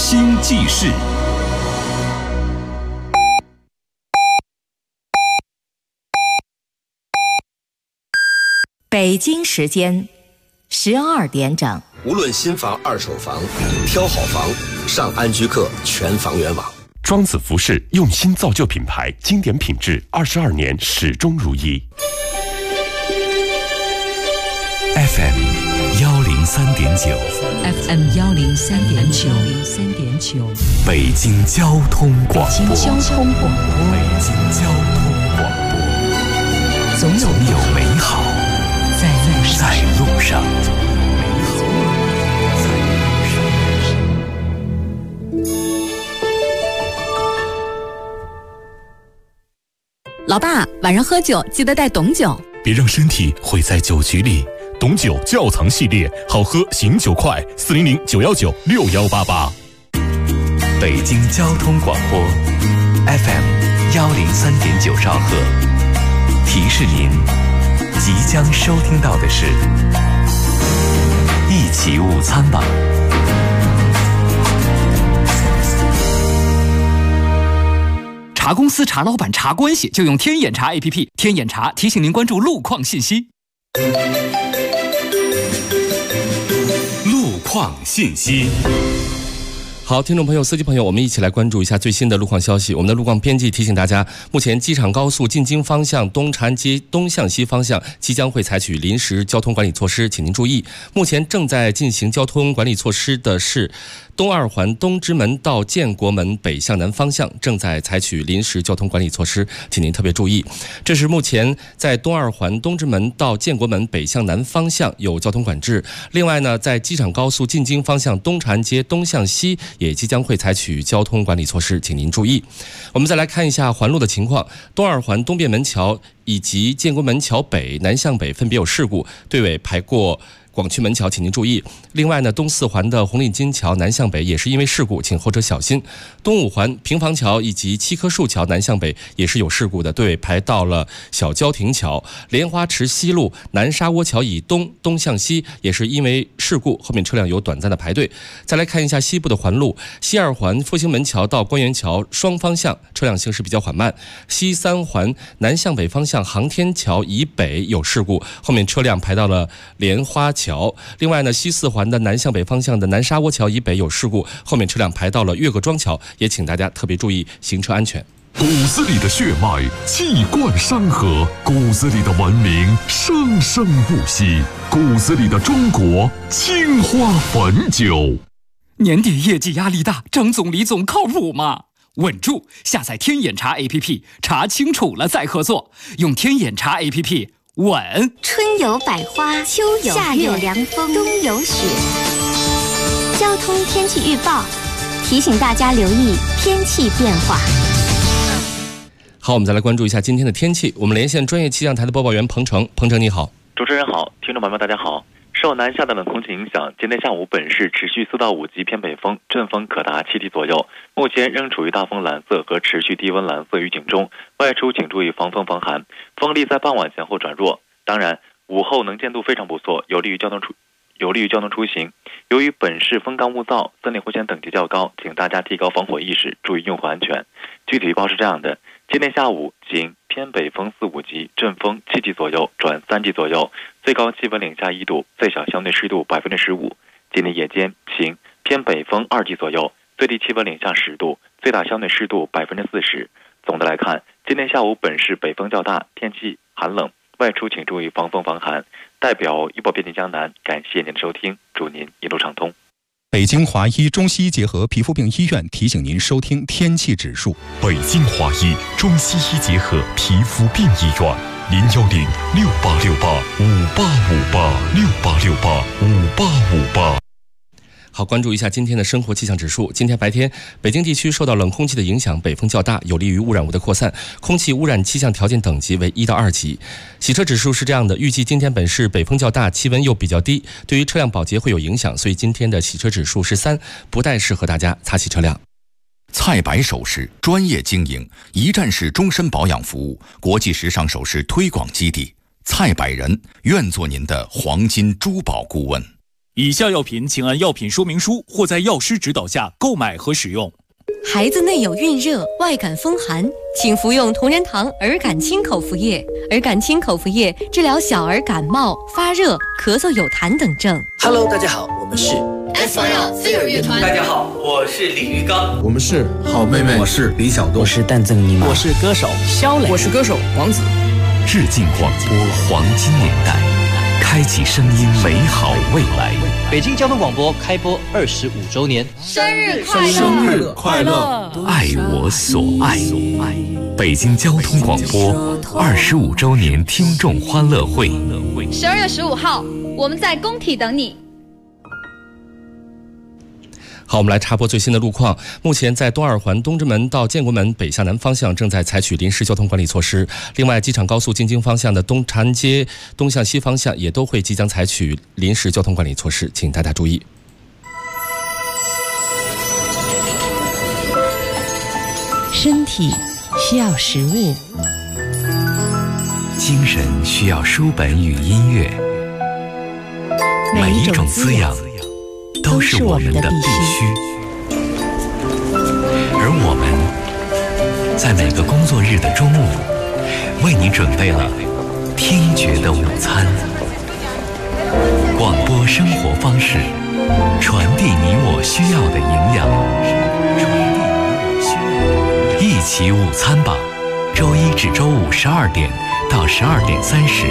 新纪事。 北京时间12点整。 无论新房、二手房，挑好房，上安居客全房源网。 庄子服饰用心造就品牌，经典品质，22年始终如一。 FM 103.9 FM 103.9 北京交通广播。 北京交通广播。 北京交通广播。 总有美好在路上。 老爸，晚上喝酒记得带董酒， 别让身体毁在酒局里。董酒窖藏系列，好喝醒酒快，400-919-6188。北京交通广播 FM 103.9兆赫，提示您即将收听到的是一起午餐吧。 查公司、查老板、查关系，就用天眼查 APP。天眼查提醒您关注路况信息。 路况信息。 好，听众朋友、司机朋友，我们一起来关注一下最新的路况消息。我们的路况编辑提醒大家，目前机场高速进京方向东长安街东向西方向即将会采取临时交通管理措施，请您注意。目前正在进行交通管理措施的是东二环东直门到建国门北向南方向，正在采取临时交通管理措施，请您特别注意。这是目前在东二环东直门到建国门北向南方向有交通管制。另外呢，在机场高速进京方向东长安街东向西也即将会采取交通管理措施，请您注意。我们再来看一下环路的情况，东二环东便门桥以及建国门桥北南向北分别有事故，队尾排过广渠门桥，请您注意。另外呢，东四环的红领巾桥南向北也是因为事故，请后车小心。东五环平房桥以及七棵树桥南向北也是有事故的，队尾排到了小郊亭桥。莲花池西路南沙窝桥以东向西也是因为事故，后面车辆有短暂的排队。再来看一下西部的环路，西二环复兴门桥到官园桥双方向车辆行驶比较缓慢。西三环南向北方向航天桥以北有事故，后面车辆排到了莲花桥。另外呢，西四环的南向北方向的南沙窝桥以北有事故，后面车辆排到了岳各庄桥，也请大家特别注意行车安全。 骨子里的血脉气贯山河，骨子里的文明生生不息，骨子里的中国青花汾酒。 年底业绩压力大，张总李总靠谱吗？稳住，下载天眼查 APP， 查清楚了再合作，用天眼查 APP稳。 春有百花，秋有夏有凉风，冬有雪。交通天气预报提醒大家留意天气变化。 好，我们再来关注一下今天的天气。我们连线专业气象台的播报员彭程。彭程你好。 主持人好，听众朋友们大家好。受南下的冷空气影响，今天下午本市持续4到5级偏北风，阵风可达7级左右，目前仍处于大风蓝色和持续低温蓝色预警中，外出请注意防风防寒，风力在傍晚前后转弱。当然，午后能见度非常不错，有利于交通出行。由于本市风干物燥，森林危险等级较高，请大家提高防火意识，注意用火安全。具体预报是这样的：今天下午仅偏北风4、5级，阵风7级左右转3级左右，最高气温零下1度，最小相对湿度15%。今天夜间晴，偏北风2级左右，最低气温零下10度，最大相对湿度40%。总的来看，今天下午本市北风较大，天气寒冷，外出请注意防风防寒。代表医保边境江南，感谢您的收听，祝您一路畅通。 北京华医中西医结合皮肤病医院提醒您收听天气指数。 北京华医中西医结合皮肤病医院，010-6868-5858，6868-5858。 好，关注一下今天的生活气象指数。今天白天，北京地区受到冷空气的影响，北风较大，有利于污染物的扩散，空气污染气象条件等级为1到2级。洗车指数是这样的，预计今天本市北风较大，气温又比较低，对于车辆保洁会有影响，所以今天的洗车指数是3，不太适合大家擦洗车辆。 蔡白首饰专业经营，一站式终身保养服务，国际时尚首饰推广基地。蔡百人愿做您的黄金珠宝顾问。 以下药品请按药品说明书或在药师指导下购买和使用。 孩子内有孕热、外感风寒，请服用同仁堂儿感清口服液。儿感清口服液治疗小儿感冒、发热、咳嗽、有痰等症。 Hello， 大家好，我们是 SYL 乐团。 大家好，我是李玉刚。 我们是好妹妹。 我是李小东。 我是蛋赠尼玛。 我是歌手肖磊。 我是歌手王子。 致敬广播黄金年代，开启声音美好未来。 北京交通广播开播25周年， 生日快乐！ 生日快乐！ 爱我所爱。北京交通广播25周年听众欢乐会 ，12月15号，我们在工体等你。 好，我们来插播最新的路况。目前在东二环东直门到建国门北向南方向正在采取临时交通管理措施。另外，机场高速进京方向的东长安街东向西方向也都会即将采取临时交通管理措施，请大家注意。 身体需要食物， 精神需要书本与音乐，每一种滋养都是我们的必须，而我们在每个工作日的中午，为你准备了听觉的午餐。广播生活方式，传递你我需要的营养。一起午餐吧，周一至周五12点到12点30。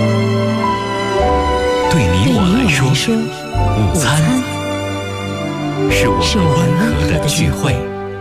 对你我来说，午餐是我们温和的聚会。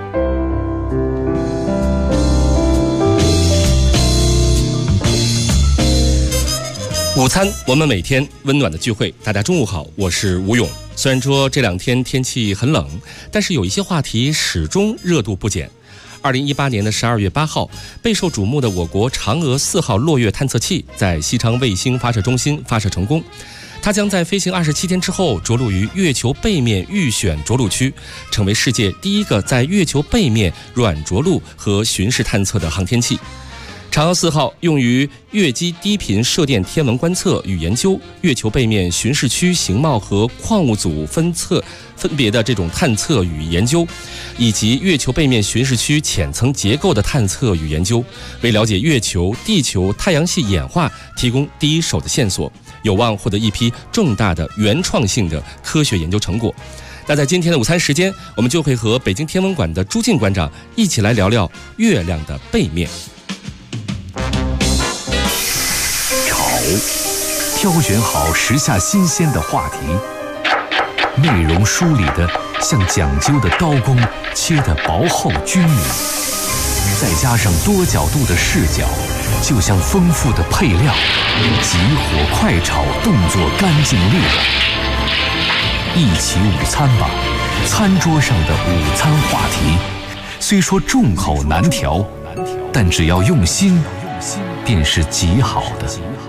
午餐，我们每天温暖的聚会。大家中午好，我是吴勇。虽然说这2天天气很冷，但是有一些话题始终热度不减。2018年的12月8号，备受瞩目的我国嫦娥4号落月探测器在西昌卫星发射中心发射成功。它将在飞行27天之后着陆于月球背面预选着陆区，成为世界第一个在月球背面软着陆和巡视探测的航天器。嫦娥4号用于月基低频射电天文观测与研究、月球背面巡视区形貌和矿物组分别的这种探测与研究，以及月球背面巡视区浅层结构的探测与研究，为了解月球、地球、太阳系演化提供第一手的线索，有望获得一批重大的原创性的科学研究成果。那在今天的午餐时间，我们就会和北京天文馆的朱静馆长一起来聊聊月亮的背面。 挑选好时下新鲜的话题，内容梳理的像讲究的刀工，切得薄厚均匀，再加上多角度的视角，就像丰富的配料，急火快炒，动作干净利落。一起午餐吧，餐桌上的午餐话题，虽说众口难调，但只要用心，便是极好的。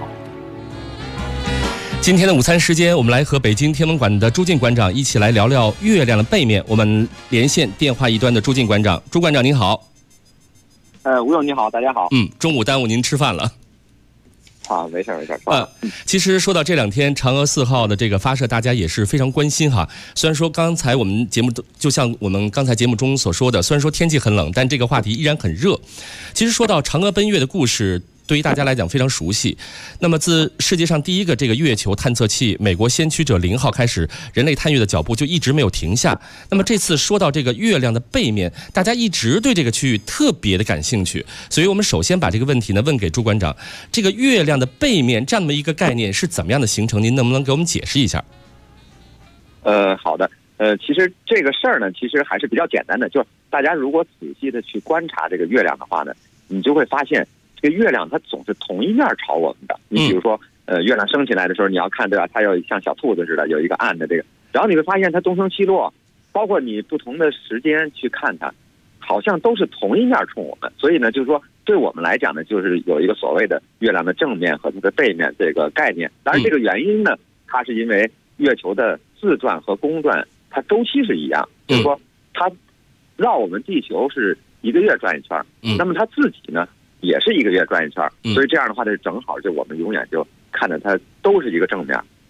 今天的午餐时间，我们来和北京天文馆的朱静馆长一起来聊聊月亮的背面。我们连线电话一端的朱静馆长，朱馆长您好。 吴勇你好，大家好。 中午耽误您吃饭了。 没事。 其实说到这2天嫦娥4号的这个发射，大家也是非常关心哈。虽然说刚才我们节目就像我们刚才节目中所说的，虽然说天气很冷，但这个话题依然很热。其实说到嫦娥奔月的故事，对于大家来讲非常熟悉。那么自世界上第一个这个月球探测器美国先驱者0号开始，人类探月的脚步就一直没有停下。那么这次说到这个月亮的背面，大家一直对这个区域特别的感兴趣，所以我们首先把这个问题呢问给朱馆长，这个月亮的背面这样的一个概念是怎么样的形成？您能不能给我们解释一下？ 好的。其实这个事儿呢，其实还是比较简单的，就是大家如果仔细的去观察这个月亮的话呢，你就会发现这个月亮它总是同一面朝我们的。你比如说，月亮升起来的时候，你要看对吧？它要像小兔子似的有一个暗的这个，然后你会发现它东升西落，包括你不同的时间去看它，好像都是同一面冲我们。所以呢，就是说对我们来讲呢，就是有一个所谓的月亮的正面和它的背面这个概念。当然，这个原因呢，它是因为月球的自转和公转它周期是一样，就是说它绕我们地球是1个月转一圈，那么它自己呢也是1个月转一圈，所以这样的话就正好就我们永远就看着它都是一个正面。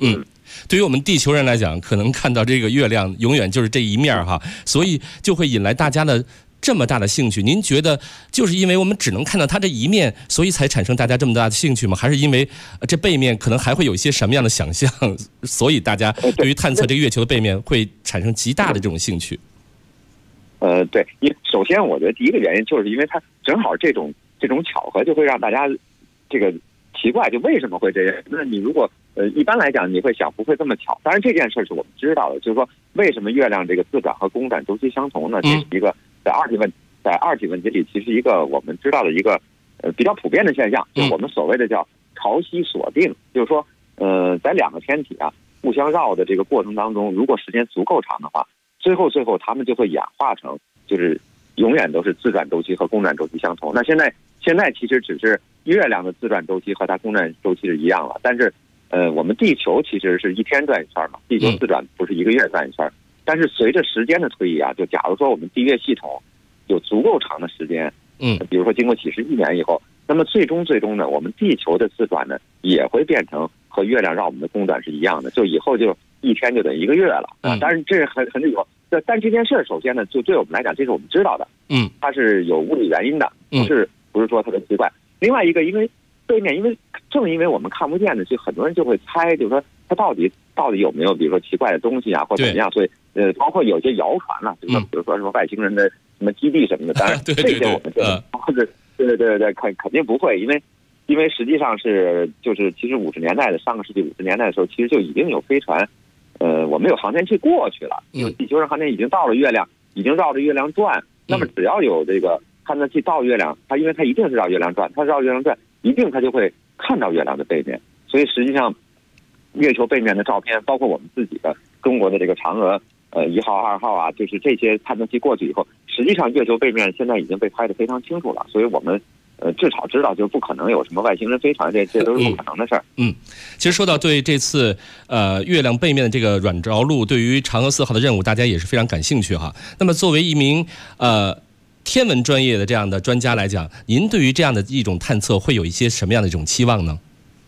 对于我们地球人来讲，可能看到这个月亮永远就是这一面哈，所以就会引来大家的这么大的兴趣。您觉得就是因为我们只能看到它这一面，所以才产生大家这么大的兴趣吗？还是因为这背面可能还会有一些什么样的想象，所以大家对于探测这个月球的背面会产生极大的这种兴趣？ 对，首先我觉得第一个原因就是因为它正好这种巧合就会让大家这个奇怪，就为什么会这样？那你如果一般来讲你会想不会这么巧？当然这件事是我们知道的，就是说为什么月亮这个自转和公转周期相同呢？这是一个在二体问题里其实一个我们知道的一个比较普遍的现象，就是我们所谓的叫潮汐锁定，就是说在两个天体啊互相绕的这个过程当中，如果时间足够长的话，最后它们就会演化成就是永远都是自转周期和公转周期相同。那现在其实只是月亮的自转周期和它公转周期是一样了，但是我们地球其实是一天转一圈嘛，地球自转不是一个月转一圈，但是随着时间的推移啊，就假如说我们地月系统有足够长的时间，比如说经过几十亿年以后，那么最终呢，我们地球的自转呢也会变成和月亮绕我们的公转是一样的，就以后就一天就等于一个月了啊。当然这是很以后，但这件事首先呢，就对我们来讲，这是我们知道的，它是有物理原因的，不是说特别奇怪。另外一个，因为背面，正因为我们看不见的，就很多人就会猜，就是说它到底有没有，比如说奇怪的东西啊，或者怎么样。所以包括有些谣传了，比如说什么外星人的什么基地什么的。当然这些我们对，肯定不会，因为实际上是就是其实上个世纪50年代的时候，其实就已经有飞船，我们有航天器过去了，因为地球上航天已经到了月亮，已经绕着月亮转。那么只要有这个探测器到月亮，因为它一定是绕月亮转，它绕月亮转，一定它就会看到月亮的背面。所以实际上，月球背面的照片，包括我们自己的中国的这个嫦娥1号、2号啊，就是这些探测器过去以后，实际上月球背面现在已经被拍得非常清楚了。所以我们至少知道，就不可能有什么外星人飞船，这都是不可能的事儿。 其实说到对这次月亮背面的这个软着陆，对于嫦娥4号的任务，大家也是非常感兴趣哈。那么作为一名天文专业的这样的专家来讲，您对于这样的一种探测会有一些什么样的一种期望呢？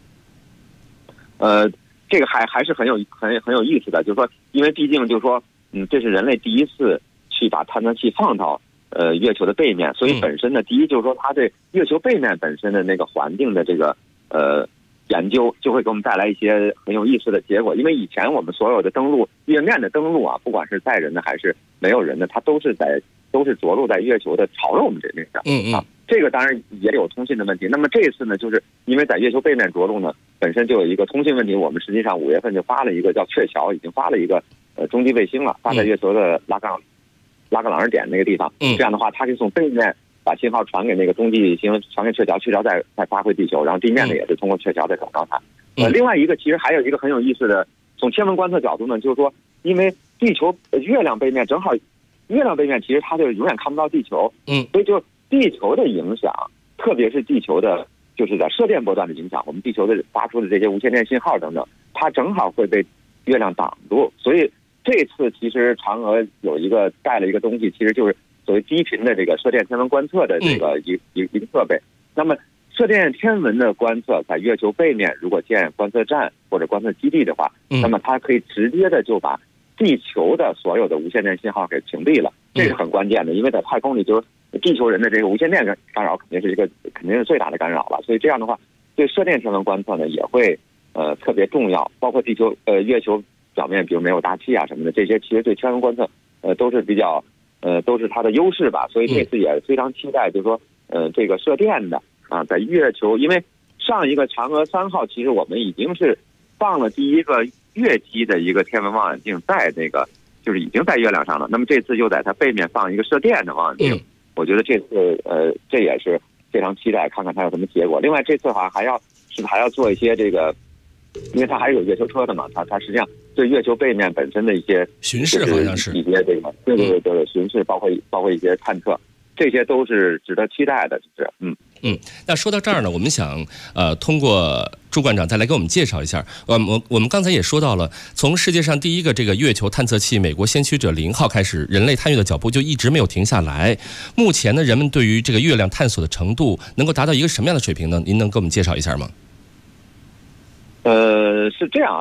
这个还是很有意思的，就是说，因为毕竟就是说，这是人类第一次去把探测器放到月球的背面，所以本身呢，第一就是说，它对月球背面本身的那个环境的这个研究，就会给我们带来一些很有意思的结果。因为以前我们所有的月面的登陆啊，不管是载人的还是没有人的，它都是着陆在月球的朝着我们这边上。这个当然也有通信的问题。那么这一次呢，就是因为在月球背面着陆呢，本身就有一个通信问题。我们实际上5月份就发了一个叫鹊桥，已经发了一个中继卫星了，发在月球的拉格朗日点那个地方。这样的话，它可以从背面把信号传给那个中继卫星，传给鹊桥，鹊桥再发回地球，然后地面呢也是通过鹊桥再找到它。另外一个其实还有一个很有意思的，从天文观测角度呢，就是说，因为月亮背面正好，月亮背面其实它就永远看不到地球，所以就地球的影响，特别是地球的，就是在射电波段的影响，我们地球的发出的这些无线电信号等等，它正好会被月亮挡住。所以这次其实嫦娥有带了一个东西，其实就是所谓低频的这个射电天文观测的这个一个设备。那么射电天文的观测在月球背面如果建观测站或者观测基地的话，那么它可以直接的就把地球的所有的无线电信号给屏蔽了，这是很关键的。因为在太空里，就是地球人的这个无线电干扰肯定是最大的干扰了。所以这样的话，对射电天文观测呢也会特别重要。包括月球表面，比如没有大气啊什么的，这些其实对天文观测都是比较都是它的优势吧。所以这次也非常期待，就是说这个射电的在月球，因为上一个嫦娥3号其实我们已经是放了第一个月基的一个天文望远镜在那个就是已经在月亮上了。那么这次又在它背面放一个射电的望远镜，我觉得这次这也是非常期待看看它有什么结果。另外这次好像还要做一些这个，因为它还是有月球车的嘛，它实际上对月球背面本身的一些巡视，好像是一些这个对巡视，包括一些探测，这些都是值得期待的，就是那说到这儿呢，我们想通过朱馆长再来给我们介绍一下。我们刚才也说到了，从世界上第一个这个月球探测器美国先驱者0号开始，人类探月的脚步就一直没有停下来。目前呢，人们对于这个月亮探索的程度能够达到一个什么样的水平呢？您能给我们介绍一下吗？ 是这样啊，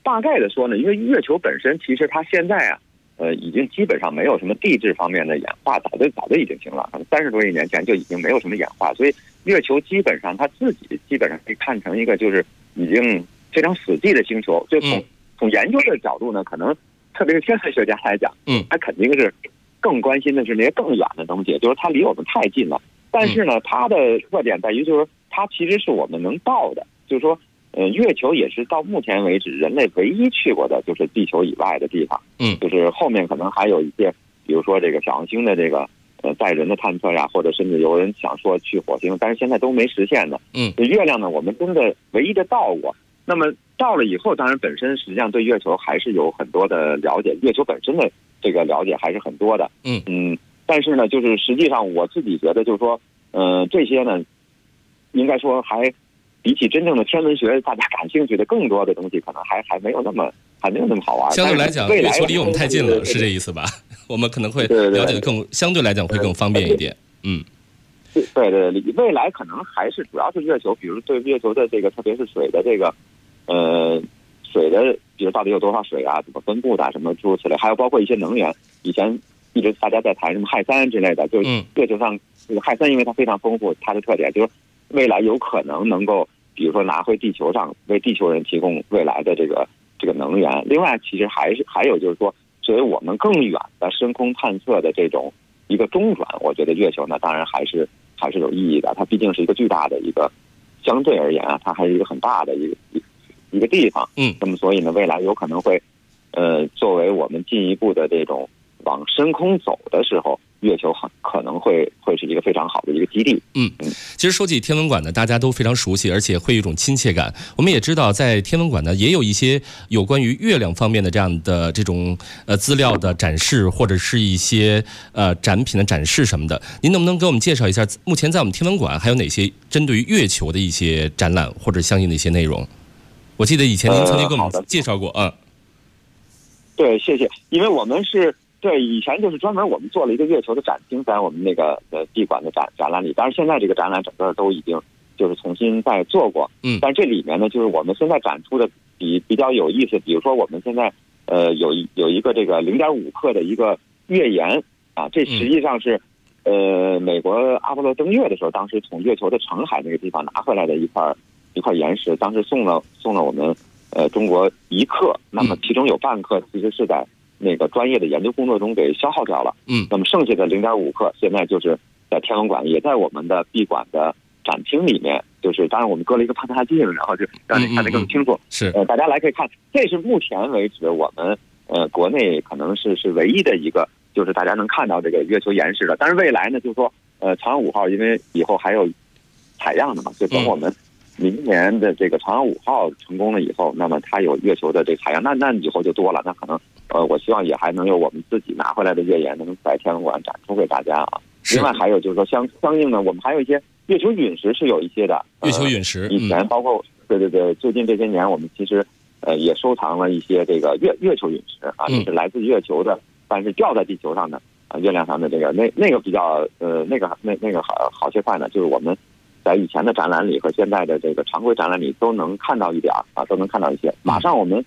大概的说呢，因为月球本身其实它现在啊，已经基本上没有什么地质方面的演化，早就已经行了。可能30多亿年前就已经没有什么演化，所以月球基本上它自己基本上可以看成一个就是已经非常死寂的星球。就从研究的角度呢，可能特别是天文学家来讲，它肯定是更关心的是那些更远的东西，就是它离我们太近了。但是呢，它的特点在于就是它其实是我们能到的，就是说。月球也是到目前为止人类唯一去过的，就是地球以外的地方。就是后面可能还有一些，比如说这个小行星的这个载人的探测呀，或者甚至有人想说去火星，但是现在都没实现的。月亮呢，我们真的唯一的到过。那么到了以后，当然本身实际上对月球还是有很多的了解，月球本身的这个了解还是很多的。但是呢，就是实际上我自己觉得，就是说，这些呢，应该说还。比起真正的天文学，大家感兴趣的更多的东西，可能还没有那么好玩。 相对来讲，月球离我们太近了，是这意思吧？我们可能会了解更，相对来讲会更方便一点。 对，未来可能还是主要是月球，比如对月球的这个，特别是水的这个，水的，比如到底有多少水啊，怎么分布的，什么诸如此类，还有包括一些能源。以前一直大家在谈什么氦三之类的，就是月球上这个氦三，因为它非常丰富，它的特点就是未来有可能能够。比如说拿回地球上，为地球人提供未来的这个能源。另外，其实还有就是说，作为我们更远的深空探测的这种一个中转，我觉得月球呢，当然还是有意义的。它毕竟是一个巨大的一个，相对而言啊，它还是一个很大的一个地方。那么所以呢，未来有可能会，作为我们进一步的这种往深空走的时候。月球可能会是一个非常好的一个基地。 其实说起天文馆呢，大家都非常熟悉，而且会有一种亲切感。我们也知道，在天文馆呢，也有一些有关于月亮方面的这种资料的展示，或者是一些展品的展示什么的。您能不能给我们介绍一下，目前在我们天文馆还有哪些针对于月球的一些展览或者相应的一些内容？我记得以前您曾经给我们介绍过。 对，谢谢。因为我们是。对，以前就是专门我们做了一个月球的展厅，在我们那个闭馆的展览里。当然，现在这个展览整个都已经就是重新再做过。但这里面呢，就是我们现在展出的比较有意思。比如说，我们现在有一个这个0.5克的一个月岩啊，这实际上是美国阿波罗登月的时候，当时从月球的澄海那个地方拿回来的一块岩石，当时送了我们中国1克，那么其中有半克其实是在。那个专业的研究工作中给消耗掉了，那么剩下的0.5克，现在就是在天文馆，也在我们的闭馆的展厅里面，就是当然我们搁了一个放大镜，然后就让你看得更清楚。 是， 大家来可以看，这是目前为止我们国内可能是唯一的一个，就是大家能看到这个月球岩石的。但是未来呢，就是说长阳5号，因为以后还有采样的嘛，就等我们。明年的这个长阳5号成功了以后，那么它有月球的这个采样，那以后就多了。那可能我希望也还能有我们自己拿回来的月岩能在天文馆展出给大家啊。另外还有就是说相应的，我们还有一些月球陨石是有一些的。 月球陨石以前包括对，最近这些年我们其实也收藏了一些这个月球陨石啊，就是来自月球的，但是掉在地球上的月亮上的这个那个比较那个好些块呢，就是我们。在以前的展览里和现在的这个常规展览里都能看到一点啊，都能看到一些。马上我们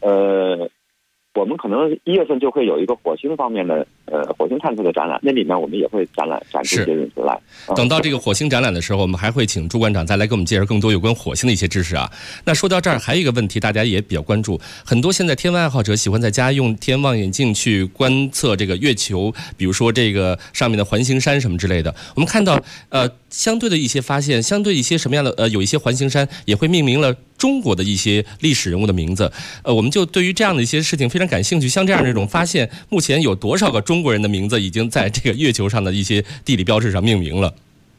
可能1月份就会有一个火星方面的火星探测的展览，那里面我们也会展出一些陨石来。 等到这个火星展览的时候，我们还会请朱馆长再来给我们介绍更多有关火星的一些知识啊。那说到这儿，还有一个问题，大家也比较关注，很多现在天文爱好者喜欢在家用天望远镜去观测这个月球，比如说这个上面的环形山什么之类的。我们看到相对的一些发现，相对一些什么样的有一些环形山也会命名了中国的一些历史人物的名字。我们就对于这样的一些事情非常感兴趣。像这样的一种发现，目前有多少个中国人的名字已经在这个月球上的一些地理标志上命名了？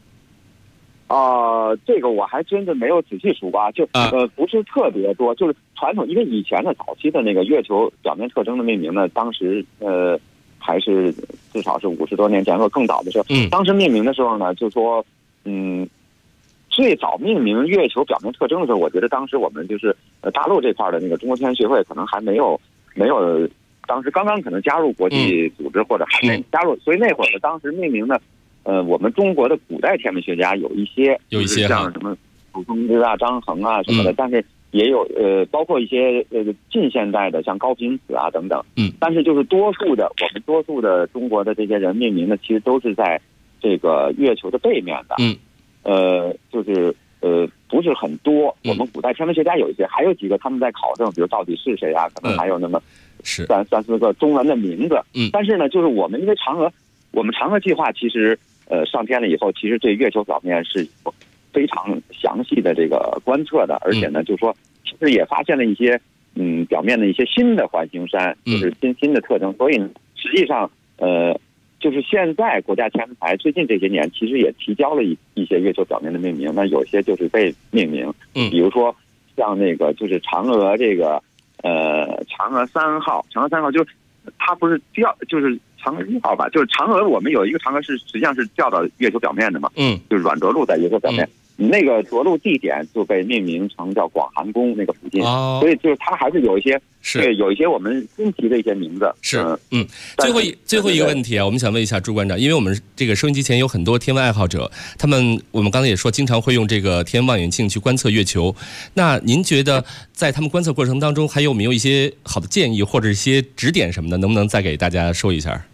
这个我还真的没有仔细数啊，就不是特别多，就是传统，因为以前的早期的那个月球表面特征的命名呢，当时还是至少是50多年前或更早的时候，当时命名的时候呢，就说最早命名月球表面特征的时候，我觉得当时我们就是大陆这块的那个中国天文学会可能还没有，当时刚刚可能加入国际组织或者还没加入，所以那会儿呢，当时命名的，我们中国的古代天文学家有一些像什么楚风之啊、张衡啊什么的，但是也有包括一些近现代的像高频子啊等等。但是就是我们多数的中国的这些人命名的，其实都是在这个月球的背面的。就是不是很多。我们古代天文学家有一些，还有几个他们在考证，比如到底是谁啊，可能还有那么三四个中文的名字。但是呢，就是我们因为我们嫦娥计划其实上天了以后，其实对月球表面是非常详细的这个观测的，而且呢，就是说其实也发现了一些表面的一些新的环形山，就是新的特征。所以实际上就是现在国家天文台最近这些年其实也提交了一些月球表面的命名，那有些就是被命名，比如说像那个就是嫦娥这个嫦娥3号，嫦娥3号就是它不是就是嫦娥1号吧，就是嫦娥我们有一个嫦娥是实际上是掉到月球表面的嘛，就是软着陆在月球表面。那个着陆地点就被命名成叫广寒宫那个附近，所以就是它还是有一些对有一些我们新提的一些名字。 最后一个问题啊，我们想问一下朱馆长，因为我们这个收音机前有很多天文爱好者，我们刚才也说经常会用这个天文望远镜去观测月球，那您觉得在他们观测过程当中还有没有一些好的建议或者一些指点什么的，能不能再给大家说一下？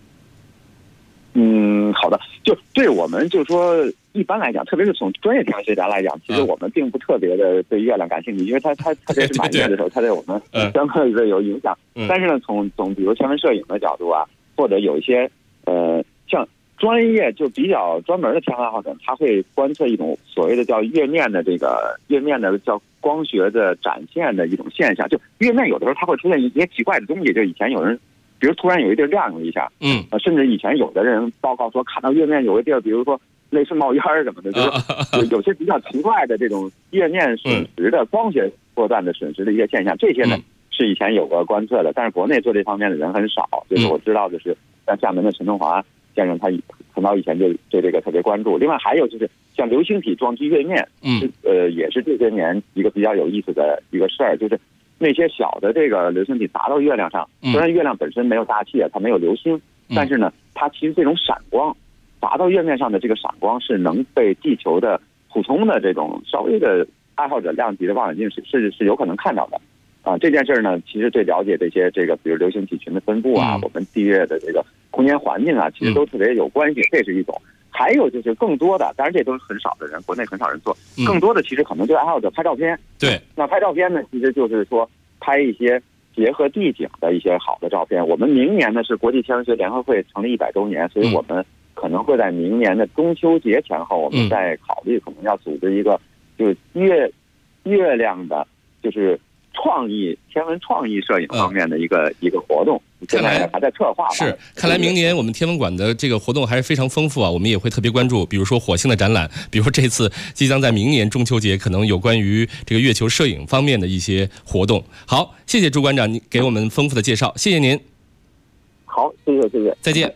好的，就对我们就是说一般来讲，特别是从专业天文学家来讲，其实我们并不特别的对月亮感兴趣，因为它特别是满月的时候，它对我们相对的有影响。但是呢，从比如天文摄影的角度啊，或者有一些像专业就比较专门的天文爱好者，他会观测一种所谓的叫月面的叫光学的展现的一种现象。就月面有的时候它会出现一些奇怪的东西，就以前有人。比如突然有一地儿亮了一下，甚至以前有的人报告说看到月面有一地儿，比如说类似冒烟什么的，就是有些比较奇怪的这种月面损失的光学波段的损失的一些现象，这些呢是以前有过观测的，但是国内做这方面的人很少。就是我知道的是，像厦门的陈东华先生，他很早以前就对这个特别关注。另外还有就是像流星体撞击月面，也是这些年一个比较有意思的一个事儿，就是那些小的这个流星体砸到月亮上，虽然月亮本身没有大气，它没有流星，但是呢，它其实这种闪光砸到月面上的这个闪光是能被地球的普通的这种稍微的爱好者量级的望远镜是有可能看到的。这件事呢，其实对了解这个比如流星体群的分布啊，我们地月的这个空间环境啊，其实都特别有关系，这是一种。还有就是更多的，当然这都是很少的人，国内很少人做。更多的其实可能对爱好者拍照片。对，那拍照片呢，其实就是说拍一些结合地景的一些好的照片。我们明年呢是国际天文学联合会成立100周年，所以我们可能会在明年的中秋节前后，我们再考虑可能要组织一个就是月亮的，就是天文创意摄影方面的一个活动，现在还在策划。 看来明年我们天文馆的这个活动还是非常丰富啊，我们也会特别关注，比如说火星的展览，比如说这次即将在明年中秋节可能有关于这个月球摄影方面的一些活动。好，谢谢朱馆长，你给我们丰富的介绍，谢谢您。 好，谢谢， 再见。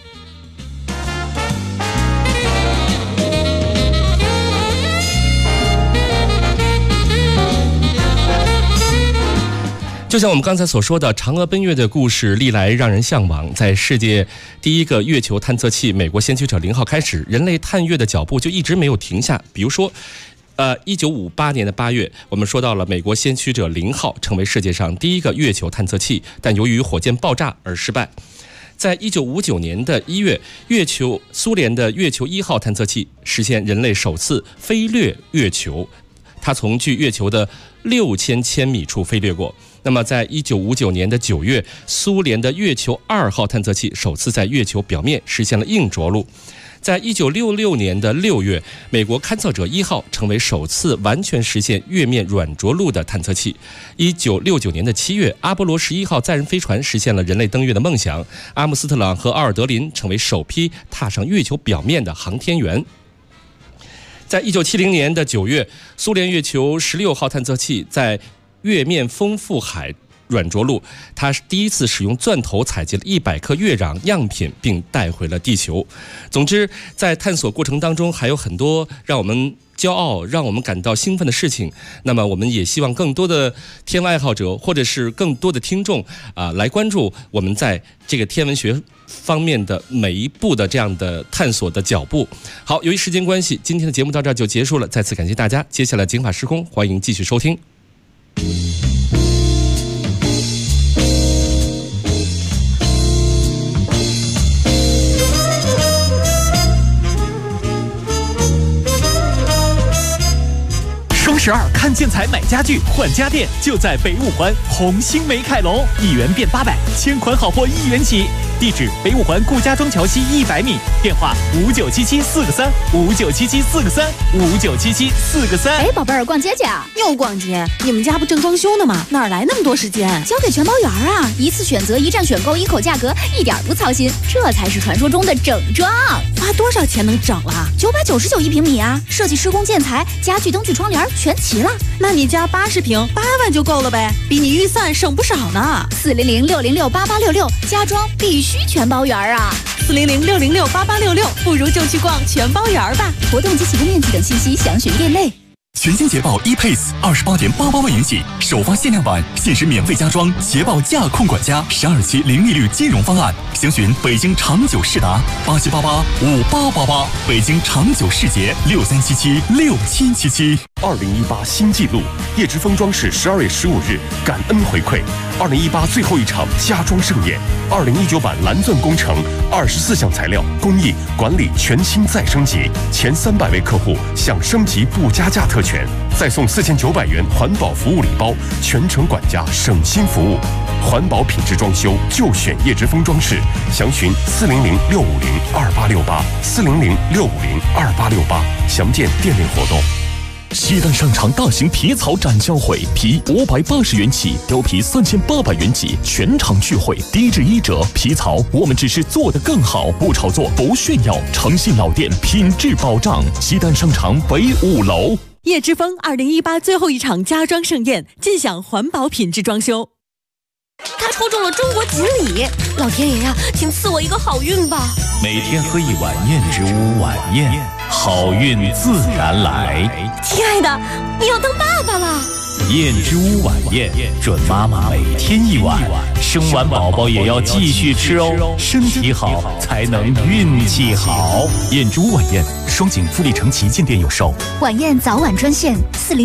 就像我们刚才所说的，嫦娥奔月的故事历来让人向往。在世界第一个月球探测器美国先驱者0号开始，人类探月的脚步就一直没有停下。比如说1958年的8月，我们说到了美国先驱者0号成为世界上第一个月球探测器，但由于火箭爆炸而失败。在1959年的1月，苏联的月球1号探测器实现人类首次飞掠月球，它从距月球的6000千米处飞掠过。那么在1959年的9月，苏联的月球2号探测器首次在月球表面实现了硬着陆。在1966年的6月，美国勘测者1号成为首次完全实现月面软着陆的探测器。1969年的7月，阿波罗11号载人飞船实现了人类登月的梦想，阿姆斯特朗和奥尔德林成为首批踏上月球表面的航天员。在1970年的9月，苏联月球16号探测器在月面丰富海软着陆，它第一次使用钻头采集了100颗月壤样品，并带回了地球。总之，在探索过程当中，还有很多让我们骄傲、让我们感到兴奋的事情。那么，我们也希望更多的天文爱好者，或者是更多的听众来关注我们在这个天文学方面的每一步的这样的探索的脚步。好，由于时间关系，今天的节目到这儿就结束了。再次感谢大家，接下来警法时空，欢迎继续收听。 双12看建材买家具换家电，就在北五环红星美凯龙，1元变800，千款好货1元起。地址：北五环顾家庄桥西100米，电话5977-4个3，5977-4个3，5977-4个3。 哎，宝贝儿，逛街去啊？ 又逛街？你们家不正装修呢吗？哪来那么多时间？ 交给全包园啊！一次选择，一站选购，一口价格，一点不操心，这才是传说中的整装。 花多少钱能整了 ？999一平米啊！设计施工建材、家具、灯具、窗帘全齐了。 那你家80平8万就够了呗，比你预算省不少呢。 400-606-8866，家装必须全包园啊 ！400-606-8866，不如就去逛全包园吧。 活动及起步面积等信息详询店内。 全新捷豹 ePace28.88万元起，首发限量版，限时免费加装捷豹驾控管家，12期零利率金融方案，详询北京长久世达87885888，北京长久世捷63776777。 2018新纪录，叶之峰装饰12月15日感恩回馈2018最后一场家装盛宴，2019版蓝钻工程24项材料工艺管理全新再升级，前300位客户享升级不加价特权，再送4900元环保服务礼包，全程管家省心服务，环保品质装修就选叶之峰装饰，详询400-650-2868，400-650-2868，详见店内活动。 西单商场大型皮草展销会，皮580元起，貂皮3800元起，全场聚会，低至1折。皮草我们只是做得更好，不炒作，不炫耀，诚信老店，品质保障。西单商场北5楼。 叶之峰2018最后一场家装盛宴，尽享环保品质装修。 他抽中了中国锦鲤，老天爷呀，请赐我一个好运吧！ 每天喝一碗燕之屋晚宴，好运自然来。 亲爱的，你要当爸爸了！ 燕之屋晚宴，准妈妈每天一碗，生完宝宝也要继续吃哦，身体好才能运气好。燕之屋晚宴，双井富力城旗舰店有售。 晚宴早晚专线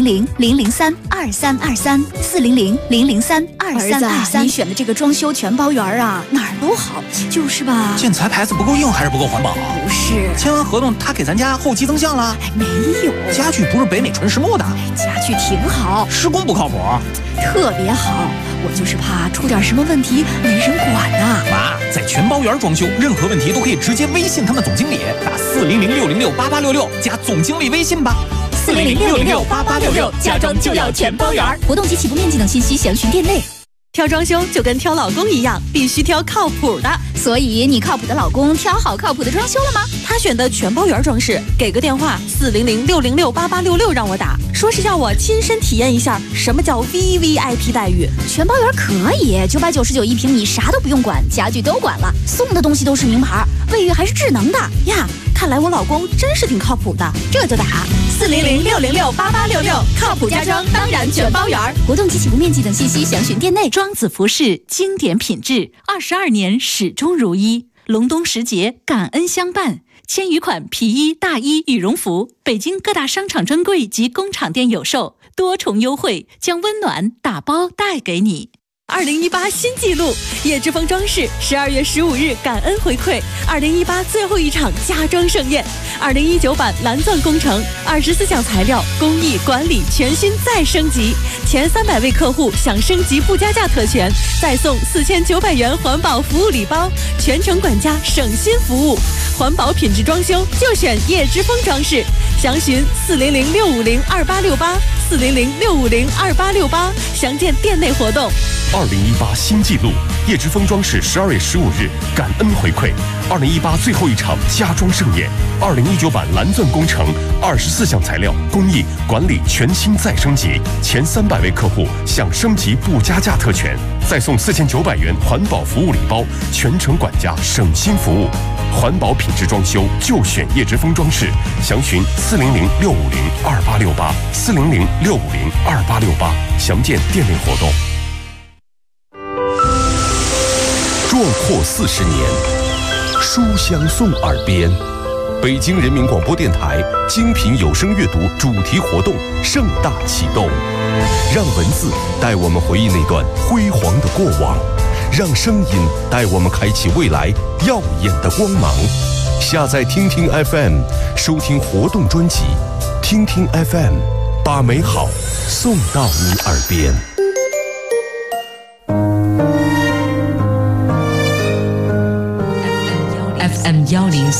400-003-2323，400-003-2323。儿子，你选的这个装修全包园啊，哪儿都好，就是吧？ 建材牌子不够硬还是不够环保？ 不是， 签完合同他给咱家后期增项了？ 没有， 家具不是北美纯实木的， 家具挺好， 施工不靠谱， 特别好。我就是怕出点什么问题没人管呐。 妈，在全包园装修，任何问题都可以直接微信他们总经理，打400-606-8866加总经理微信吧。 400-606-8866，家装就要全包园。活动及起步面积等信息详询店内。 挑装修就跟挑老公一样，必须挑靠谱的。 所以你靠谱的老公挑好靠谱的装修了吗？ 他选的全包园装饰，给个电话400-606-8866让我打，说是要我亲身体验一下什么叫 VVIP 待遇。 全包园可以999一平米，啥都不用管，家具都管了，送的东西都是名牌，卫浴还是智能的呀。看来我老公真是挺靠谱的， 这就打 400-606-8866，靠谱家装当然全包园。 活动及起步面积等信息详询店内。 庄子服饰经典品质，22年始终如一。隆冬时节，感恩相伴，千余款皮衣、大衣、羽绒服，北京各大商场专柜及工厂店有售，多重优惠将温暖打包带给你。 2018新纪录，叶之峰装饰12月15日感恩回馈2018最后一场家装盛宴，2019版蓝钻工程24项材料工艺管理全新再升级，前300位客户享升级不加价特权，再送4900元环保服务礼包，全程管家省心服务，环保品质装修就选叶之峰装饰，详询400-650-2868，400-650-2868，详见店内活动。 2018新纪录，叶之峰装饰12月15日感恩回馈2018最后一场家装盛宴，2019版蓝钻工程24项材料工艺管理全新再升级，前300位客户享升级不加价特权，再送4900元环保服务礼包，全程管家省心服务，环保品质装修就选叶之峰装饰，详询400-650-2868，400-650-2868，详见店内活动。 壮阔40年，书香送耳边， 北京人民广播电台精品有声阅读主题活动盛大启动，让文字带我们回忆那段辉煌的过往，让声音带我们开启未来耀眼的光芒。下载听听 FM， 收听活动专辑。听听 FM， 把美好送到你耳边。 FM 104